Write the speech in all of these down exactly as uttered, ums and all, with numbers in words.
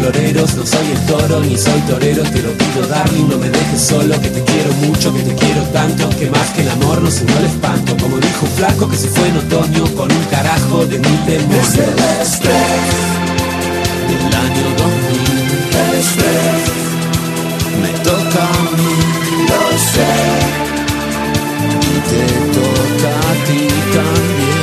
floreros. No soy el toro ni soy torero, te lo pido darling, no me dejes solo, que te quiero mucho, que te quiero tanto, que más que el amor nos unió el espanto, como dijo un flaco que se fue en otoño con un carajo de mil demonios. Desde el estrés del año dos mil, el estrés me toca a mí, lo sé, y te toca a ti también.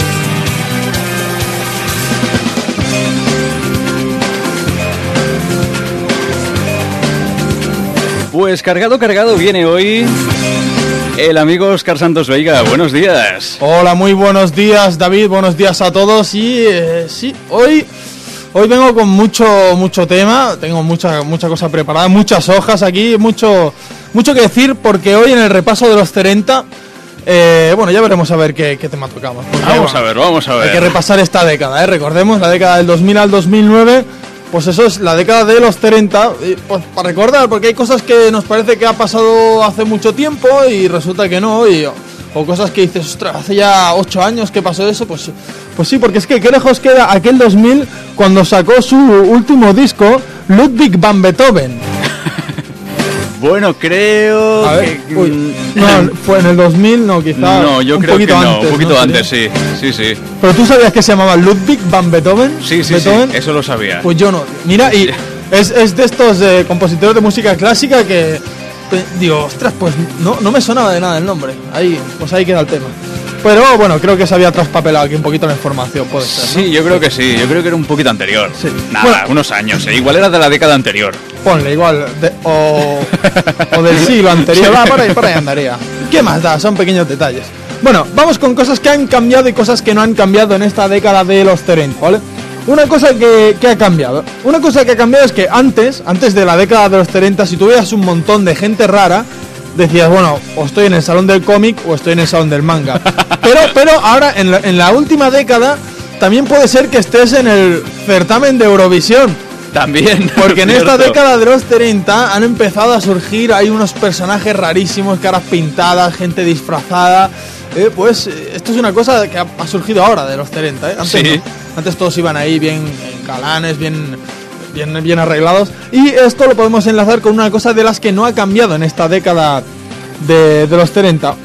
Pues cargado, cargado viene hoy el amigo Óscar Santos Veiga. Buenos días. Hola, muy buenos días, David. Buenos días a todos. Y eh, sí, hoy, hoy vengo con mucho, mucho tema. Tengo mucha, mucha cosa preparada, muchas hojas aquí, mucho, mucho que decir, porque hoy en el repaso de los treinta, eh, bueno, ya veremos a ver qué, qué tema tocamos. Porque, Vamos bueno, a ver, vamos a ver. hay que repasar esta década, ¿eh? Recordemos, la década del dos mil al dos mil nueve. Pues eso es la década de los treinta, y pues para recordar, porque hay cosas que nos parece que ha pasado hace mucho tiempo y resulta que no, y, o cosas que dices, ostras, hace ya ocho años que pasó eso, pues, pues sí, porque es que qué lejos queda aquel dos mil cuando sacó su último disco, Ludwig van Beethoven. Bueno, creo A ver, que... uy, no, fue en el dos mil, no, quizá. No, yo un creo que poquito no, antes, un poquito ¿no? antes, sí, sí, sí. Pero tú sabías que se llamaba Ludwig van Beethoven. Sí, sí, Beethoven? sí, eso lo sabía. Pues yo no. Mira, y es, es de estos eh, compositores de música clásica que pe- digo, ostras, pues no, no me sonaba de nada el nombre. Ahí, pues ahí queda el tema. Pero bueno, creo que se había traspapelado aquí un poquito la información, puede ser, ¿no? Sí, yo creo que sí, yo creo que era un poquito anterior. Sí. Nada, Bueno. unos años, ¿eh? Igual era de la década anterior. Ponle igual, de- o, o del siglo anterior, va, por ahí, por ahí andaría. ¿Qué más da? Son pequeños detalles. Bueno, vamos con cosas que han cambiado y cosas que no han cambiado en esta década de los treinta, ¿vale? Una cosa que, que ha cambiado. Una cosa que ha cambiado es que antes, antes de la década de los treinta, si tuvieras un montón de gente rara, decías, bueno, o estoy en el salón del cómic o estoy en el salón del manga. Pero, pero ahora, en la, en la última década, también puede ser que estés en el certamen de Eurovisión. También. Porque en esta cierto. década de los treinta han empezado a surgir, hay unos personajes rarísimos, caras pintadas, gente disfrazada. Eh, pues eh, esto es una cosa que ha, ha surgido ahora de los treinta, ¿eh? Antes, Sí. no. Antes todos iban ahí bien en galanes, bien, bien, bien arreglados. Y esto lo podemos enlazar con una cosa de las que no ha cambiado en esta década de, de los treinta.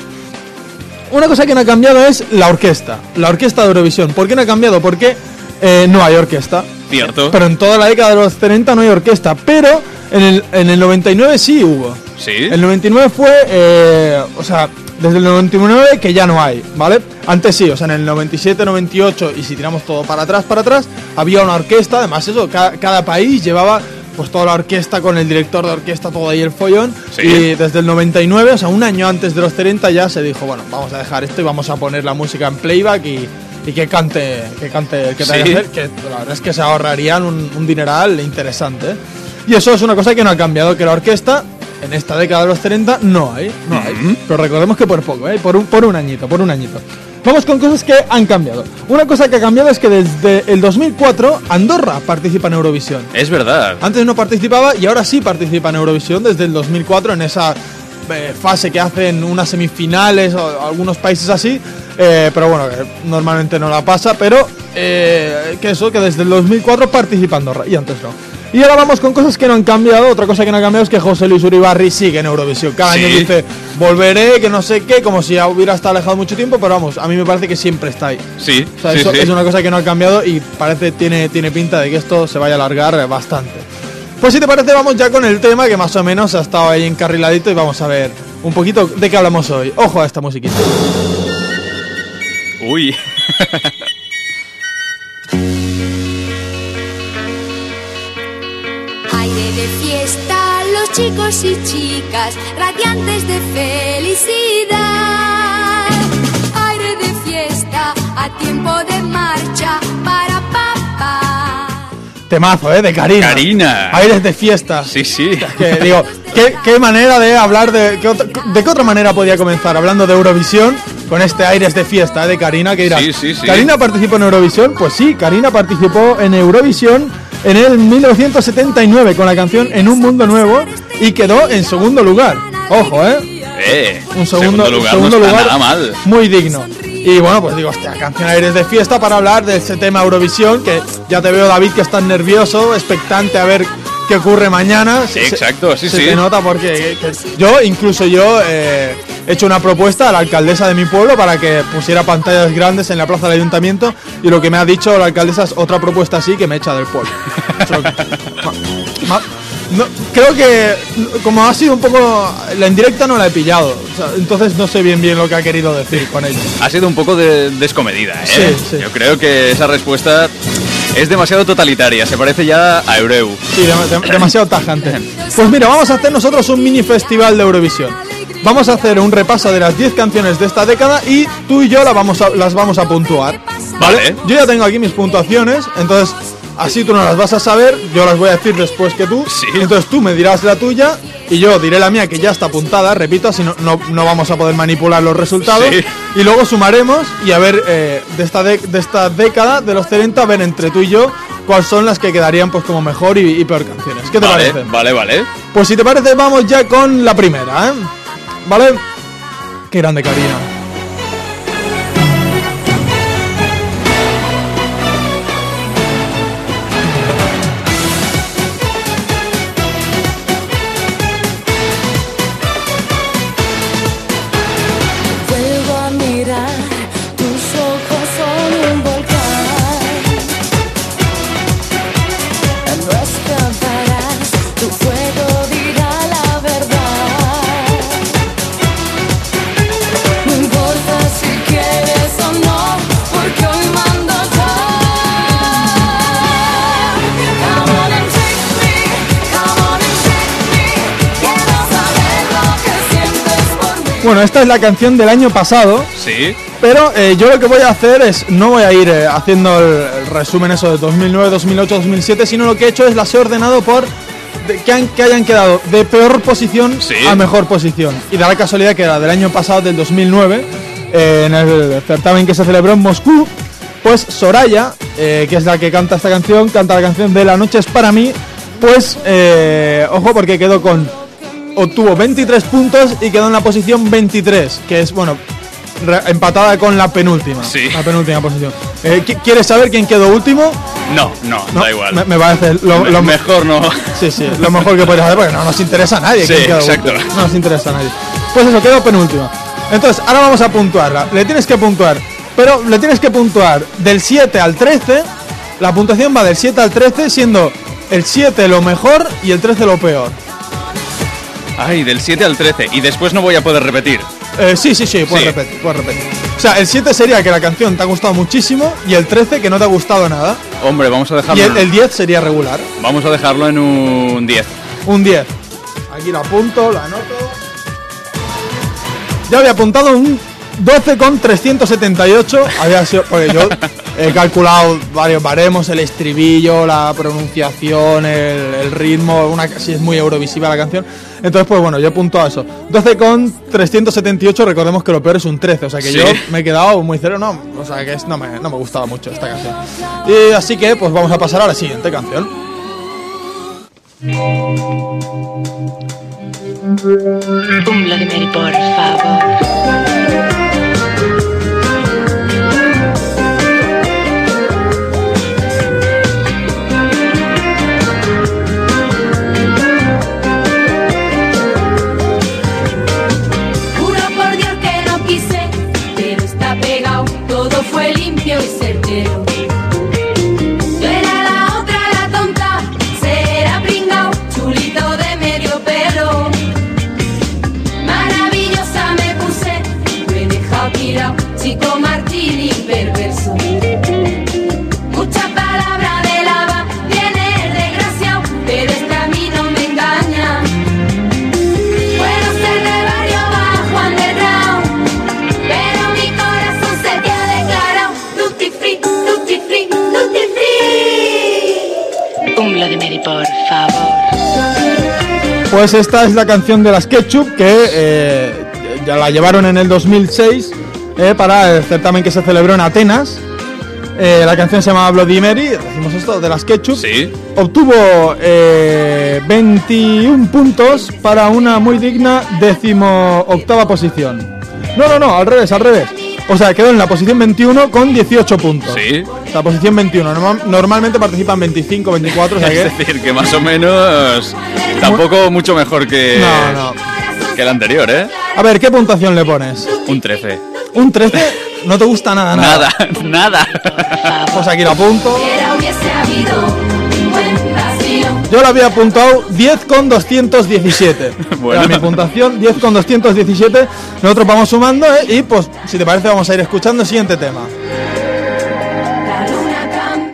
Una cosa que no ha cambiado es la orquesta, la orquesta de Eurovisión. ¿Por qué no ha cambiado? Porque eh, no hay orquesta. Cierto. Pero en toda la década de los treinta no hay orquesta. Pero en el, en el noventa y nueve sí hubo. Sí. El noventa y nueve fue, eh, o sea, desde el noventa y nueve que ya no hay, ¿vale? Antes sí, o sea, en el noventa y siete, noventa y ocho, y si tiramos todo para atrás, para atrás, había una orquesta. Además eso, cada, cada país llevaba pues toda la orquesta con el director de orquesta, todo ahí el follón. Sí. Y desde el noventa y nueve, o sea, un año antes de los treinta ya se dijo, bueno, vamos a dejar esto y vamos a poner la música en playback y, y que cante, que cante el que tenga Sí. que hacer, que la verdad es que se ahorrarían un, un dineral interesante, ¿eh? Y eso es una cosa que no ha cambiado, que la orquesta en esta década de los treinta no hay, no hay. Ujú. Pero recordemos que por poco, ¿eh? Por un, por un añito, por un añito. Vamos con cosas que han cambiado. Una cosa que ha cambiado es que desde el dos mil cuatro Andorra participa en Eurovisión. Es verdad. Antes no participaba y ahora sí participa en Eurovisión desde el dos mil cuatro en esa eh, fase que hacen unas semifinales o algunos países así, eh, pero bueno, que normalmente no la pasa, pero eh, que eso, que desde el dos mil cuatro participa Andorra y antes no. Y ahora vamos con cosas que no han cambiado. Otra cosa que no ha cambiado es que José Luis Uribarri sigue en Eurovisión. Cada Sí. año dice, volveré, que no sé qué, como si ya hubiera estado alejado mucho tiempo, pero vamos, a mí me parece que siempre está ahí. Sí, O sea, sí, eso sí. es una cosa que no ha cambiado y parece tiene, tiene pinta de que esto se vaya a alargar bastante. Pues si te parece, vamos ya con el tema que más o menos ha estado ahí encarriladito y vamos a ver un poquito de qué hablamos hoy. Ojo a esta musiquita. Uy. Aire de fiesta, los chicos y chicas, radiantes de felicidad. Aire de fiesta, a tiempo de marcha para papá. Temazo, ¿eh? De Karina. Karina. Aires de fiesta. Sí, sí. Que digo, ¿qué, qué manera de hablar de... Qué otra, ¿De qué otra manera podía comenzar? Hablando de Eurovisión, con este Aires de fiesta, ¿eh? De Karina, que dirás, Sí, sí, sí. ¿Karina participó en Eurovisión? Pues sí, Karina participó en Eurovisión en el mil novecientos setenta y nueve con la canción En un mundo nuevo y quedó en segundo lugar. Ojo, ¿eh? Eh, Un segundo, lugar, segundo no está lugar nada mal. muy digno. Y bueno, pues digo, hostia, canción Aires de fiesta para hablar de ese tema Eurovisión, que ya te veo, David, que estás nervioso, expectante a ver qué ocurre mañana. Sí, exacto, sí, se sí. Se nota porque que, que yo, incluso yo, eh, he hecho una propuesta a la alcaldesa de mi pueblo para que pusiera pantallas grandes en la plaza del ayuntamiento, y lo que me ha dicho la alcaldesa es otra propuesta así que me echa del pueblo. ma, ma, no, creo que como ha sido un poco la indirecta no la he pillado, o sea, entonces no sé bien bien lo que ha querido decir con ello. Ha sido un poco de, descomedida, ¿eh? Sí, sí. Yo creo que esa respuesta es demasiado totalitaria, se parece ya a Eureu. Sí, de, de, demasiado tajante. Pues mira, vamos a hacer nosotros un mini festival de Eurovisión. Vamos a hacer un repaso de las diez canciones de esta década y tú y yo la vamos a, las vamos a puntuar. ¿Vale? Vale. Yo ya tengo aquí mis puntuaciones, entonces así tú no las vas a saber, yo las voy a decir después que tú. Sí. Entonces tú me dirás la tuya y yo diré la mía, que ya está apuntada, repito, así no, no, no vamos a poder manipular los resultados. Sí. Y luego sumaremos y a ver, eh, de, esta de, de esta década de los treinta, a ver entre tú y yo cuáles son las que quedarían pues como mejor y, y peor canciones. ¿Qué te Vale, parece? vale, vale. Pues si te parece, vamos ya con la primera, ¿eh? ¿Vale? Qué grande, Karina. Vuelvo a mirar, tus ojos son un volcán. No escaparás, tu fuego dirá la verdad. No importa si quieres o no, porque hoy mando yo. Come on and take me, come on and take me. Quiero saber lo que sientes por mí. Bueno, esta es la canción del año pasado, Sí. pero eh, yo lo que voy a hacer es, no voy a ir eh, haciendo el, el resumen eso de dos mil nueve, dos mil ocho, dos mil siete, sino lo que he hecho es las he ordenado por de, que, han, que hayan quedado de peor posición Sí. a mejor posición. Y da la casualidad que era del año pasado, del dos mil nueve, eh, en el certamen que se celebró en Moscú, pues Soraya, eh, que es la que canta esta canción, canta la canción de La noche es para mí, pues, eh, ojo, porque quedó con... obtuvo veintitrés puntos y quedó en la posición veintitrés, que es, bueno, re- empatada con la penúltima. Sí. La penúltima posición. Eh, ¿qui- ¿Quieres saber quién quedó último? No, no, No, da igual. Me, me parece lo, Me- lo mejor no. Sí, sí, lo mejor que puedes hacer, porque no nos interesa a nadie. Sí, quién quedó exacto. último. No nos interesa a nadie. Pues eso, quedó penúltima. Entonces, ahora vamos a puntuarla. Le tienes que puntuar, pero le tienes que puntuar del siete al trece. La puntuación va del siete al trece, siendo el siete lo mejor y el trece lo peor. Ay, del siete al trece. Y después no voy a poder repetir. Eh, sí, sí, sí, puedes Sí. repetir, puedes repetir. O sea, el siete sería que la canción te ha gustado muchísimo y el trece que no te ha gustado nada. Hombre, vamos a Y dejarlo. el, el diez sería regular. Vamos a dejarlo en un diez. Un diez. Aquí lo apunto, lo anoto. Ya había apuntado un doce con trescientos setenta y ocho. Había sido, porque yo he calculado varios baremos, el estribillo, la pronunciación, el, el ritmo, una sí es muy eurovisiva la canción. Entonces, pues bueno, yo he apuntado eso. doce con trescientos setenta y ocho, recordemos que lo peor es un trece, o sea que Sí. yo me he quedado muy cero, no, o sea que es, no, me, no me gustaba mucho esta canción. Y así que, pues vamos a pasar a la siguiente canción. Un Vladimir, por favor. Juro por Dios que no quise, pero está pegado, todo fue limpio y certero. Yo era la otra, la tonta, será pringao, chulito de medio pelo. Maravillosa me puse, lo he dejado tirado, chico martini perverso. Mucha palabra de lava, tiene el desgraciado, pero este a mí no me engaña. Puedo ser de barrio bajo underground, pero mi corazón se te ha declarado tutti free, tutti free, tutti free. Un Vladimir, por favor. Pues esta es la canción de las Ketchup que eh, ya la llevaron en el dos mil seis eh, para el certamen que se celebró en Atenas. Eh, la canción se llama Bloody Mary, decimos esto, de las Ketchup. Sí. Obtuvo eh, veintiún puntos para una muy digna decimoctava posición. No, no, no, al revés, al revés. O sea, quedó en la posición veintiuno con dieciocho puntos. Sí. O sea, posición veintiuno. Normal- normalmente participan veinticinco, veinticuatro, o sea que... Es decir, que más o menos tampoco mucho mejor que, No, no. que el anterior, ¿eh? A ver, ¿qué puntuación le pones? Un trece. ¿Un trece? No te gusta nada, nada. Nada, nada. Pues aquí lo apunto. Hubiera, hubiese habido un buen vacío. Yo le había apuntado diez con doscientos diecisiete. Bueno. Era mi puntuación, diez con doscientos diecisiete. Nosotros vamos sumando, ¿eh? Y pues, si te parece, vamos a ir escuchando el siguiente tema. La luna cambia.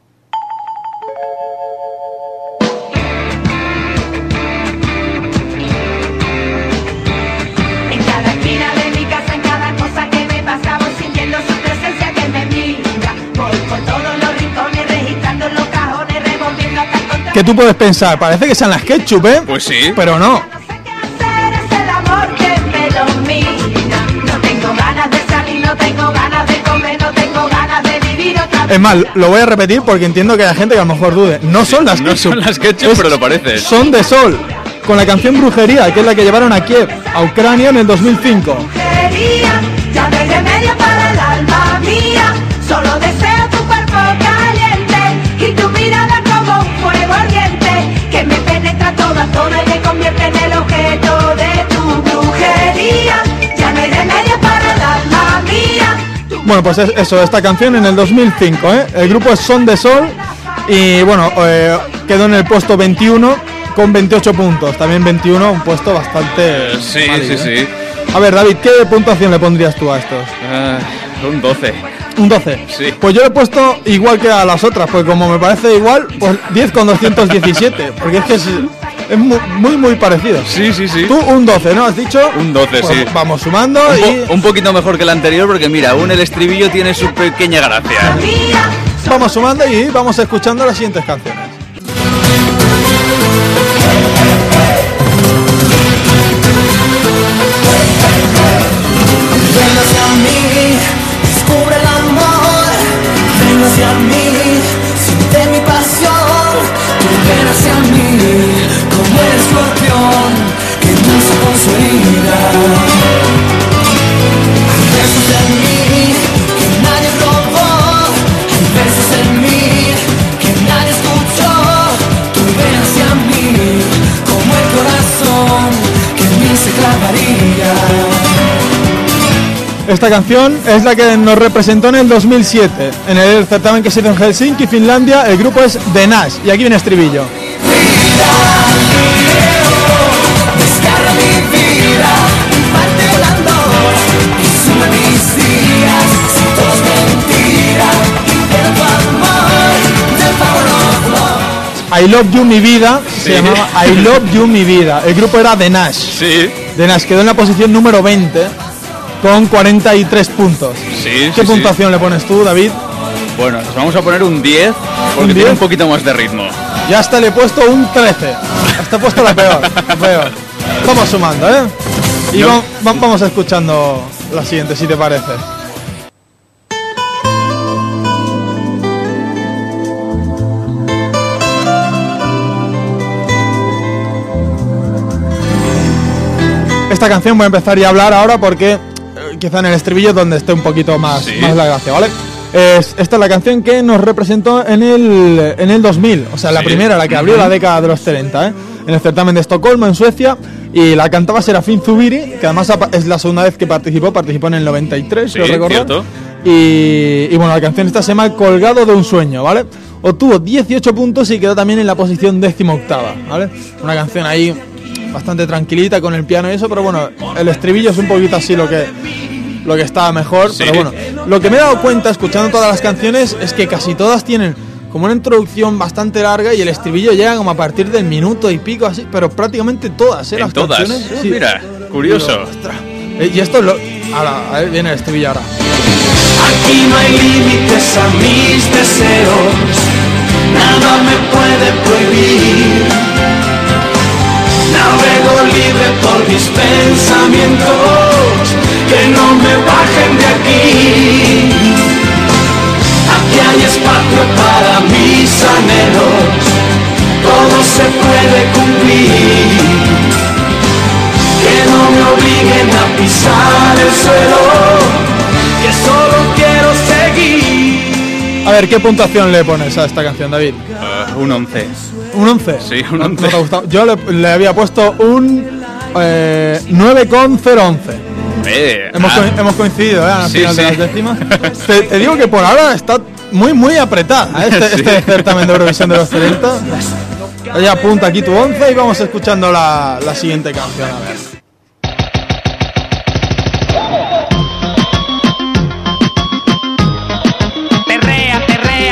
En cada esquina de mi casa, en cada cosa que me pasa, voy sintiendo su presencia que me mira. Voy por todos los rincones, registrando los cajones, revolviendo hasta encontrar. Que tú puedes pensar, parece que sean las ketchup, ¿eh? Pues sí. Pero no. No sé qué hacer, es el amor que me domina. No tengo ganas de salir, no tengo ganas de comer, no tengo ganas de vivir otra vez. Es más, lo voy a repetir porque entiendo que hay gente que a lo mejor dude. No son las No ketchup. son las ketchup, pero lo parece. Son de Sol. Con la canción Brujería, que es la que llevaron a Kiev, a Ucrania en el dos mil cinco. Brujería, ya no hay remedio para el alma mía. Solo deseo tu cuerpo caliente y tu mirada como un fuego ardiente que me penetra toda, toda y me convierte en el objeto de tu brujería. Ya no hay remedio para el alma mía. Bueno, pues es eso, esta canción en el dos mil cinco, ¿eh? El grupo es Son de Sol y bueno, eh, quedó en el puesto veintiuno con veintiocho puntos. También veintiuno, un puesto bastante... Sí, válido, sí, ¿eh? sí. A ver, David, ¿qué puntuación le pondrías tú a estos? Ah, un doce. Un doce. Sí. Pues yo le he puesto igual que a las otras, pues como me parece igual, pues diez con doscientos diecisiete, porque es que es, es muy, muy, muy parecido. Sí, sí, sí. Tú un doce, ¿no? ¿Has dicho? Un doce, Pues sí. Vamos sumando Un, y po- un poquito mejor que el anterior porque mira, aún el estribillo tiene su pequeña gracia. Mía, vamos sumando y vamos escuchando las siguientes canciones. Ven hacia mí, descubre el amor. Ven hacia mí, siente mi pasión. Tú ven hacia mí, como el escorpión que lucha con su herida. Hay versos en mí que nadie robó. Hay versos en mí que nadie escuchó. Tú ven hacia mí, como el corazón que en mí se clavaría. Esta canción es la que nos representó en el dos mil siete, en el certamen que se hizo en Helsinki, Finlandia. El grupo es The Nash y aquí viene estribillo. Descarga mi vida, parte volando y suma mis días. Si todo es mentira, pero tu amor, the power of love. I Love You Mi Vida, Sí. se llamaba I Love You Mi Vida. El grupo era The Nash. Sí, The Nash quedó en la posición número veinte con cuarenta y tres puntos. sí, ¿Qué sí, puntuación le pones tú, David? sí. Bueno, nos vamos a poner un diez porque ¿Un tiene diez? un poquito más de ritmo. Ya hasta le he puesto un trece. Hasta he puesto la peor. la peor. Vamos sumando, ¿eh? Y No. va- va- vamos escuchando la siguiente, si te parece. Esta canción voy a empezar ya a hablar ahora porque eh, quizá en el estribillo es donde esté un poquito más, Sí. más la gracia, ¿vale? Es- esta es la canción que nos representó en el, en el dos mil, o sea, la Sí. primera, la que abrió la década de los treinta, ¿eh? En el certamen de Estocolmo, en Suecia, y la cantaba Serafín Zubiri, que además apa- es la segunda vez que participó, participó en el noventa y tres, Sí, creo recordar. cierto. Y, y bueno, la canción esta se llama Colgado de un sueño, ¿vale? Obtuvo dieciocho puntos y quedó también en la posición décimo octava, ¿vale? Una canción ahí bastante tranquilita con el piano y eso, pero bueno, el estribillo es un poquito así lo que lo que estaba mejor, Sí. pero bueno, lo que me he dado cuenta escuchando todas las canciones es que casi todas tienen como una introducción bastante larga y el estribillo llega como a partir del minuto y pico así, pero prácticamente todas, ¿eh? En Las todas. canciones. Uh, mira, curioso. Digo, ostras. Eh, Y esto es lo... Ahora, a ver, viene el estribillo ahora. Aquí no hay límites a mis deseos, nada me puede prohibir. Navego libre por mis pensamientos, que no me bajen de aquí. Aquí hay espacio para mis anhelos, todo se puede cumplir. Que no me obliguen a pisar el suelo, ver, ¿qué puntuación le pones a esta canción, David? Uh, un once. ¿Un once? Sí, un ¿No- once. ¿No te ha gustado? Yo le, le había puesto un eh, nueve coma cero once. Eh, Hemos, ah, co- hemos coincidido, ¿eh? Al Sí, final de sí. las décimas. Te, te digo que por ahora está muy, muy apretada, ¿eh? este, Sí. este certamen de Eurovisión de los treinta. Oye, apunta aquí tu once y vamos escuchando la, la siguiente canción, a ver. Perrea, perrea.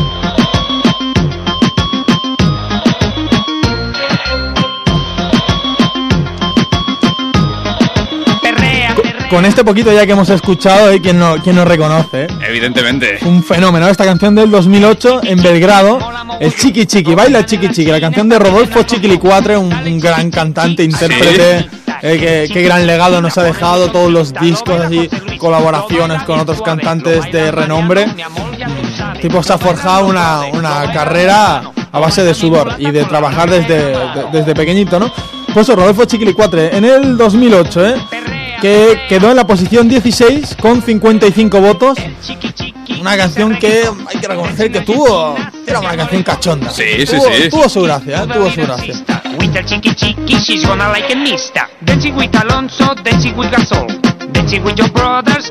Perrea, perrea. Con este poquito ya que hemos escuchado, ¿eh? ¿Quién no, quién no reconoce? ¿eh? evidentemente. Un fenómeno, esta canción del dos mil ocho en Belgrado, el Chiqui Chiqui, baila Chiqui Chiqui, la canción de Rodolfo Chiquilicuatre, un, un gran cantante, intérprete, eh, que, qué gran legado nos ha dejado, todos los discos así, colaboraciones con otros cantantes de renombre. Mm, tipo se ha forjado una, una carrera a base de sudor y de trabajar desde, de- desde pequeñito, ¿no? Pues eso, Rodolfo Chiquilicuatre, en el dos mil ocho, ¿eh? Que quedó en la posición dieciséis con cincuenta y cinco votos. Una canción que hay que reconocer que tuvo. Era una canción cachonda. Sí, sí, tuvo, sí. Tuvo su gracia, ¿eh? Tuvo su gracia. With the chiqui chiqui, she's gonna like a mista. Dancing with Alonso, dancing with Gasol, dancing with your brothers,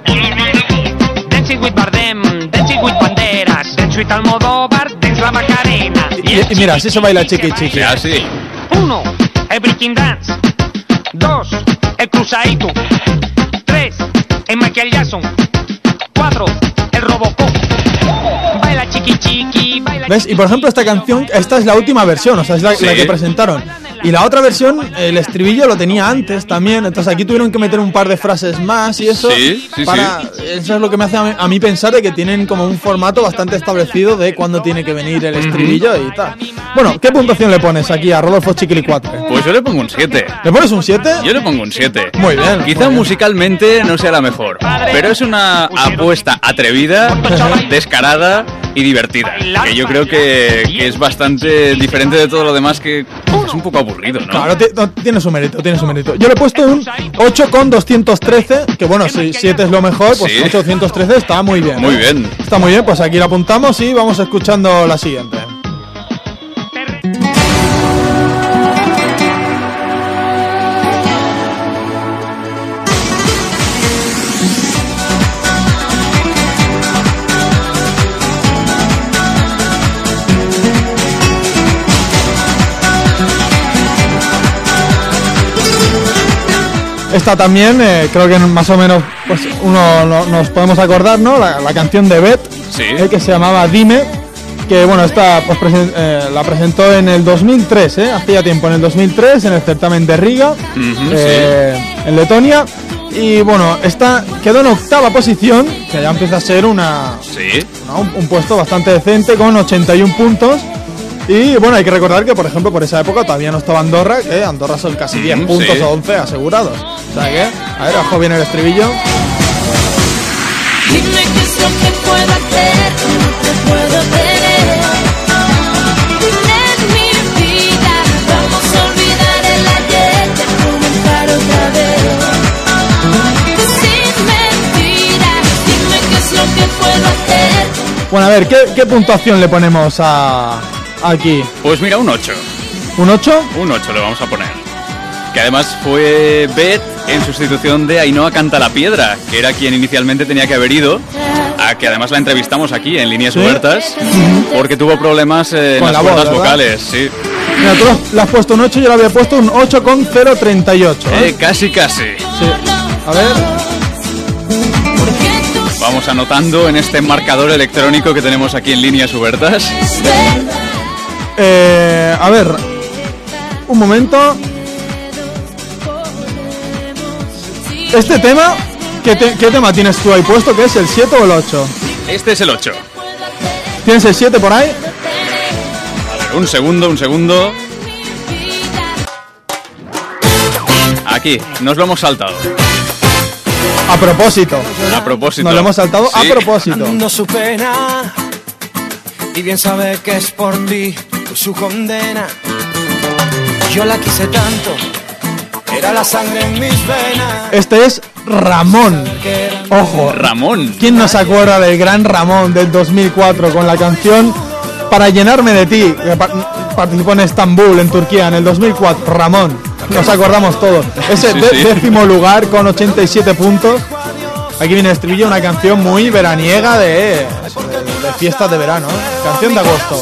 dancing with Bardem, dancing with Banderas, dance with Almodóvar, dance la Macarena. Y, y mira, así se baila Chiqui Chiqui. Ya, sí. Uno, el breaking dance. Dos, el cruzadito. Tres, el Michael Jackson. Cuatro, el Robocop. Baila chiqui chiqui, baila. ¿Ves? Y por ejemplo esta canción, esta es la última versión, o sea, es la, Sí. la que presentaron. Y la otra versión, el estribillo lo tenía antes también, entonces aquí tuvieron que meter un par de frases más y eso. Sí, sí, para, Eso es lo que me hace a mí, a mí pensar de que tienen como un formato bastante establecido de cuándo tiene que venir el estribillo y tal. Bueno, ¿qué puntuación le pones aquí a Rodolfo Chiquilicuatre? Pues yo le pongo un siete. ¿Le pones un siete? Yo le pongo un siete. Muy bien. Quizá muy bien. musicalmente no sea la mejor, pero es una apuesta atrevida, descarada y divertida. Que yo creo que, que es bastante diferente de todo lo demás, que es un poco aburrido, ¿no? Claro, ti- no, tiene su mérito, tiene su mérito. Yo le he puesto un ocho con doscientos trece, que bueno, si siete es lo mejor, pues Sí. ochocientos trece está muy bien. Muy ¿eh? bien. Está muy bien, pues aquí la apuntamos y vamos escuchando la siguiente. Esta también, eh, creo que más o menos pues uno no- nos podemos acordar, ¿no? La, la canción de Beth, Sí. eh, que se llamaba Dime, que bueno, esta pues, presen- eh, la presentó en el dos mil tres, ¿eh? Hacía tiempo, en el dos mil tres, en el certamen de Riga, Ujú, eh, en Letonia. Y bueno, esta quedó en octava posición, que ya empieza a ser una, Sí. ¿no? un, un puesto bastante decente con ochenta y un puntos. Y bueno, hay que recordar que por ejemplo por esa época todavía no estaba Andorra, que Andorra son casi diez Mm, puntos sí. o once asegurados. O sea que, a ver, ojo bien el estribillo. Dime qué es lo que puedo hacer, no te puedo tener en mi vida. Vamos a olvidar el ayer y a comenzar otra vez. Sin mentiras, dime qué es lo que puedo hacer. Bueno, a ver, ¿qué, qué puntuación le ponemos a aquí? Pues mira, un ocho. ¿Un ocho? Un ocho le vamos a poner. Que además fue Beth en sustitución de Ainhoa Canta la Piedra, que era quien inicialmente tenía que haber ido, a que además la entrevistamos aquí en Líneas ¿Sí? Huertas, porque tuvo problemas eh, en Con las la voz, cuerdas ¿verdad? vocales, sí. Mira, tú le has puesto un ocho, yo le había puesto un ocho con cero treinta y ocho. ¿eh? Eh, casi, casi. Sí. A ver, Porque tú Vamos anotando en este marcador electrónico que tenemos aquí en Líneas Huertas. sabes verdad. eh, a ver, un momento. Este tema, ¿qué, te- qué tema tienes tú ahí puesto? ¿Qué es, el siete o el ocho? Este es el ocho. ¿Tienes el siete por ahí? A ver, un segundo, un segundo. Aquí, nos lo hemos saltado. A propósito. A propósito. Nos lo hemos saltado Sí. a propósito. No su pena y bien sabe que es por ti su condena. Yo la quise tanto que era la sangre en mis venas. Este es Ramón. Ojo. Ramón. ¿Quién no se acuerda del gran Ramón del dos mil cuatro con la canción Para llenarme de ti? Que participó en Estambul, en Turquía, en el dos mil cuatro. Ramón. Nos acordamos todos. Ese Sí, de- sí. décimo lugar con ochenta y siete puntos. Aquí viene el estribillo, una canción muy veraniega de, de fiestas de verano. ¿eh? Canción de agosto.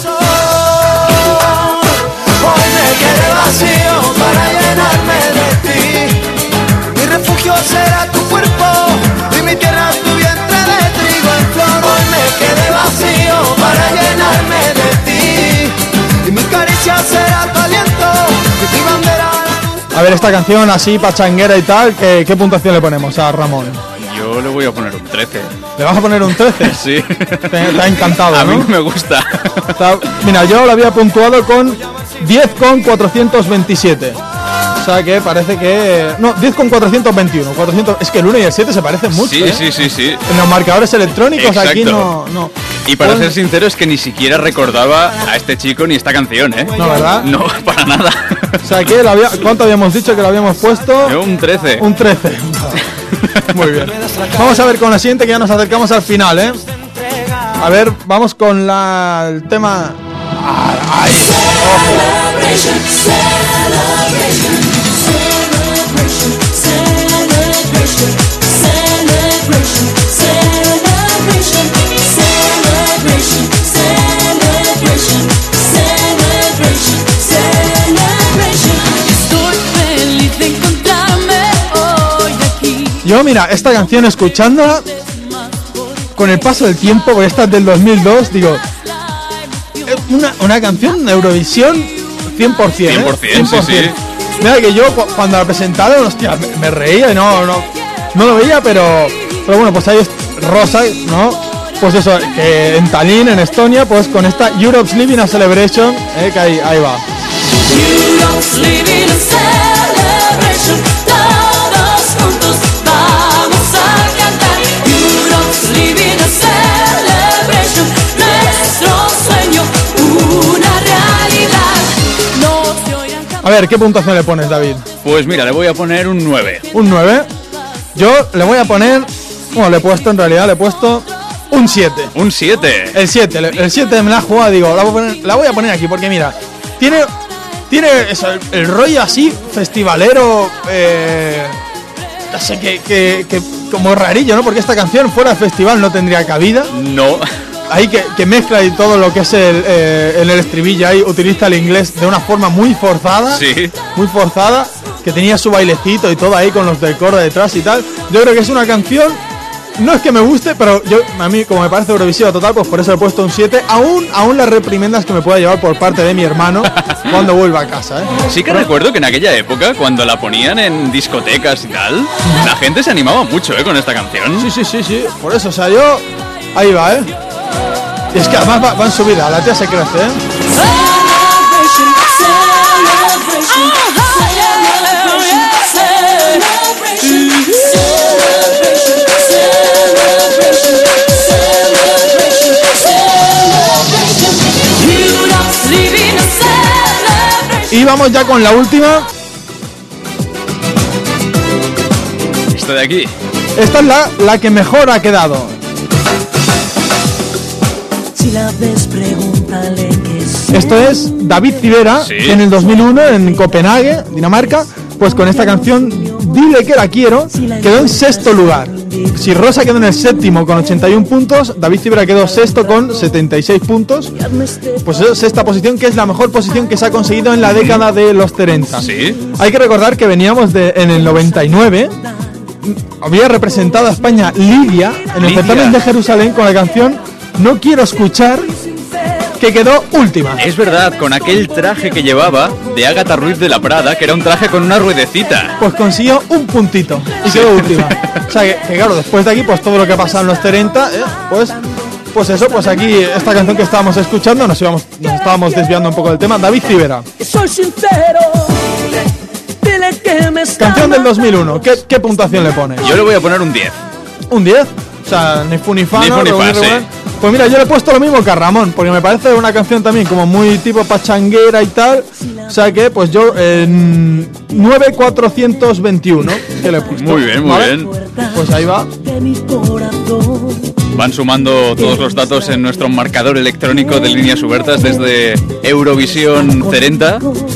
Hoy me quedé vacío para llenarme de ti. Mi refugio será tu cuerpo y mi tierra tu vientre de trigo en flor. Hoy me quedé vacío para llenarme de ti. Y mi caricia será tu aliento y mi bandera. A ver, esta canción así, pachanguera y tal, ¿qué, qué puntuación le ponemos a Ramón? Yo le voy a poner un trece. ¿Le vas a poner un trece? Sí. Te, te ha encantado, A ¿no? mí no me gusta. Está- mira, yo lo había puntuado con diez coma cuatrocientos veintisiete. O sea que parece que... No, diez coma cuatrocientos veintiuno. cuatrocientos... Es que el uno y el siete se parecen mucho, Sí, ¿eh? sí, sí, sí. En los marcadores electrónicos aquí Exacto. no... no. Y para Pues- ser sincero es que ni siquiera recordaba a este chico ni esta canción, ¿eh? No, ¿verdad? No, para nada. O sea que... lo había- ¿Cuánto habíamos dicho que lo habíamos puesto? Yo un trece. Un trece. Muy bien. Vamos a ver con la siguiente, que ya nos acercamos al final, ¿eh? A ver, vamos con la, el tema... ¡Ay! Estoy feliz de encontrarme hoy aquí. Yo, mira, esta canción escuchándola con el paso del tiempo, porque esta es del dos mil dos, digo, es una, una canción de Eurovisión cien por ciento. ¿eh? cien por ciento, sí, sí. Mira que yo cu- cuando la presentaron, hostia, me, me reía y no, no, no lo veía, pero, pero bueno, pues ahí es Rosa, ¿no? Pues eso, que en Tallinn, en Estonia, pues con esta Europe's Living a Celebration, ¿eh? Que ahí, ahí va. Europe's living a celebration. Todos juntos vamos a cantar. Europe's living a celebration. Nuestro sueño, una realidad. No se oirán cantar. A ver, ¿qué puntuación le pones, David? Pues mira, le voy a poner un nueve. Un nueve. Yo le voy a poner, bueno, le he puesto en realidad, le he puesto un siete. Un siete. El siete, el siete me la he jugado, digo, la voy a poner, la voy a poner aquí porque mira, tiene tiene eso, el, el rollo así festivalero, eh, no sé, que, que, que como rarillo, ¿no? Porque esta canción fuera del festival no tendría cabida. No. Ahí que, que mezcla y todo lo que es el, eh, en el estribillo ahí utiliza el inglés de una forma muy forzada. Sí. Muy forzada, que tenía su bailecito y todo ahí con los del coro detrás y tal. Yo creo que es una canción, no es que me guste, pero yo a mí como me parece Eurovisiva total, pues por eso le he puesto un siete, aún, aún las reprimendas que me pueda llevar por parte de mi hermano cuando vuelva a casa, ¿eh? Sí que recuerdo que en aquella época, cuando la ponían en discotecas y tal, la gente se animaba mucho, ¿eh? Con esta canción. Sí, sí, sí, sí, por eso, o sea, yo... Ahí va, ¿eh? Y es que además va, va en subida, la tía se crece, ¿eh? Celebration, celebration, celebration, celebration, celebration, celebration, celebration. Europe's living a celebration. Y vamos ya con la última. Esto de aquí. Esta es la, la que mejor ha quedado. Si la ves, pregúntale que sí. Esto es David Civera, Sí. que en el dos mil uno en Copenhague, Dinamarca, pues con esta canción Dile que la quiero, quedó en sexto lugar. Si Rosa quedó en el séptimo con ochenta y uno puntos, David Civera quedó sexto con setenta y seis puntos. Pues es sexta posición, que es la mejor posición que se ha conseguido en la década de los treinta. Sí. Hay que recordar que veníamos de en el noventa y nueve. Había representado a España Lidia en el Lidia. certamen de Jerusalén con la canción No quiero escuchar, que quedó última. Es verdad, con aquel traje que llevaba de Ágata Ruiz de la Prada, que era un traje con una ruedecita. Pues consiguió un puntito y quedó última. O sea que, que claro, después de aquí, pues todo lo que ha pasado en los treinta, eh, pues, pues eso, pues aquí esta canción que estábamos escuchando, nos íbamos, nos estábamos desviando un poco del tema. David Civera, Soy sincero. Dile que me está canción del dos mil uno. ¿Qué, qué puntuación le pone? Yo le voy a poner un diez. ¿Un diez? O sea, ni fu ni fa, Ni ¿no? fu ni Regular, fa, sí. regular. Pues mira, yo le he puesto lo mismo que a Ramón, porque me parece una canción también como muy tipo pachanguera y tal. O sea que, pues yo, en nueve mil cuatrocientos veintiuno, que le he puesto. Muy bien, muy ¿vale? bien. Pues ahí va. Van sumando todos los datos en nuestro marcador electrónico de líneas Ubertas desde Eurovisión Cerenta.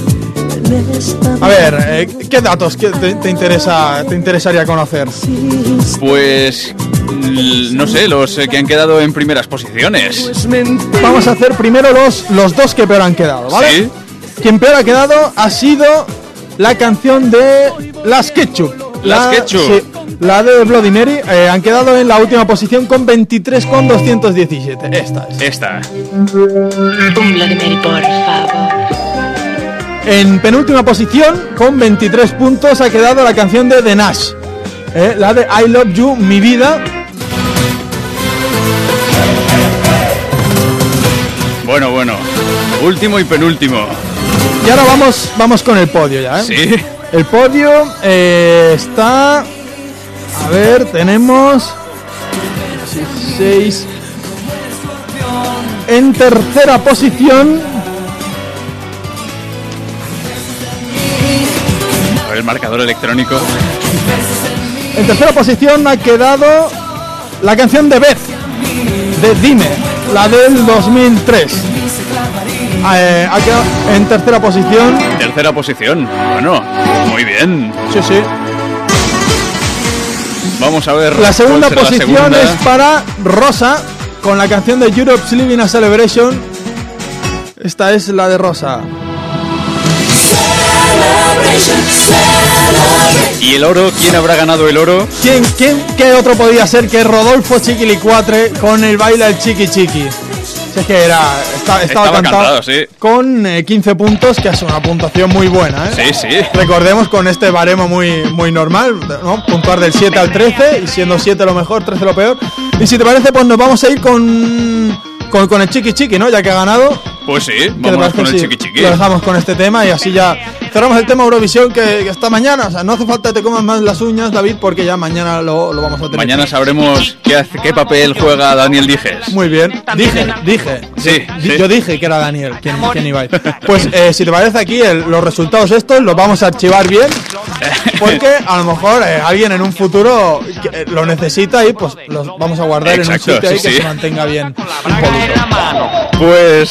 A ver, eh, ¿qué datos que te, te interesa, te interesaría conocer? Pues no sé, los que han quedado en primeras posiciones. Vamos a hacer primero los, los dos que peor han quedado, ¿vale? ¿Sí? Quien peor ha quedado ha sido la canción de Las Ketchup. Las Ketchup. Sí, la de Bloody Mary. Eh, han quedado en la última posición con veintitrés coma doscientos diecisiete. Esta es. Esta. Un Bloody Mary, por favor. En penúltima posición, con veintitrés puntos, ha quedado la canción de The Nash. Eh, la de I Love You, Mi Vida. Bueno, bueno. Último y penúltimo. Y ahora vamos, vamos con el podio ya, ¿eh? Sí. El podio eh, está... A ver, tenemos... seis. En tercera posición... A ver el marcador electrónico. En tercera posición ha quedado la canción de Beth, de Dime, la del dos mil tres. Eh, ha quedado en tercera posición. Tercera posición. Bueno, muy bien. Sí, sí. Vamos a ver. La segunda cuál será la posición segunda. es para Rosa, con la canción de Europe's Living a Celebration. Esta es la de Rosa. ¿Y el oro? ¿Quién habrá ganado el oro? ¿Quién, quién, qué otro podía ser que Rodolfo Chiquilicuatre con el Baila el Chiqui Chiqui? Si es que era, está, estaba, Estaba cantado, cantado, sí. con eh, quince puntos, que es una puntuación muy buena, ¿eh? Sí, sí. Recordemos con este baremo muy, muy normal, ¿no? Puntuar del siete al trece, y siendo siete lo mejor, trece lo peor. Y si te parece, pues nos vamos a ir con, con, con el Chiqui Chiqui, ¿no? Ya que ha ganado. Pues sí, ¿Qué te vamos parece con el si chiqui chiqui. Lo dejamos con este tema y así ya cerramos el tema Eurovisión que, que está mañana. O sea, no hace falta que te comas más las uñas, David, porque ya mañana lo, lo vamos a tener. Mañana sabremos qué, hace, qué papel juega Daniel Dijes. Muy bien. Dije, dije. Sí, Di- sí. Yo dije que era Daniel quien, quien iba a ir. Pues eh, si te parece aquí, el- los resultados estos los vamos a archivar bien, porque a lo mejor eh, alguien en un futuro que, eh, lo necesita y pues los vamos a guardar Exacto, en un sitio ahí sí, que sí. se mantenga bien impoluto. Pues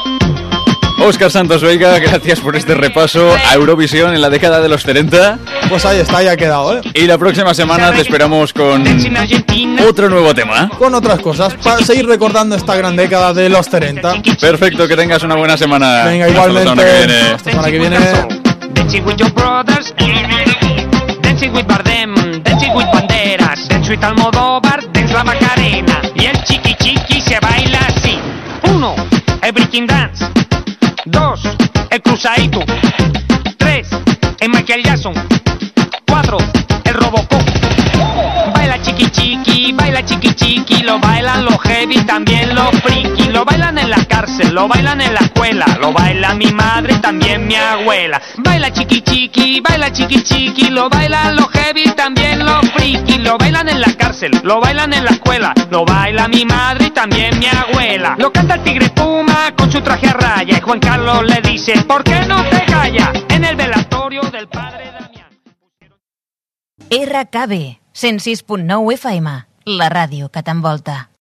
Óscar Santos Veiga, gracias por este repaso a Eurovisión en la década de los treinta. Pues ahí está, ya ha quedado, ¿eh? Y la próxima semana te esperamos con otro nuevo tema. Con otras cosas, para seguir recordando esta gran década de los treinta. Perfecto, que tengas una buena semana. Venga, Hasta la igualmente. semana que viene. Hasta la semana que viene. Dancing with your brothers, dancing with Bardem, dancing with Banderas, dance with Almodóvar, dance la Macarena. Y el chiqui chiqui se baila así. Uno, el breaking dance. Dos, el cruzadito. Tres, el Michael Jackson. Cuatro, el Robocop. Baila chiqui chiqui, baila chiqui chiqui. Lo bailan los heavy, también los friki. Lo bailan en la cárcel, lo bailan en la escuela. Lo baila mi madre, también mi abuela. Baila chiqui chiqui, baila chiqui chiqui. Lo bailan los heavy, también los friki. Lo bailan en la cárcel, lo bailan en la escuela. Lo baila mi madre y también mi abuela. Lo canta el Tigre Puma con su traje a raya. Y Juan Carlos le dice, ¿por qué no te callas? En el velatorio del padre Damián. R K B, cent sis punt nou F M, la ràdio que t'envolta.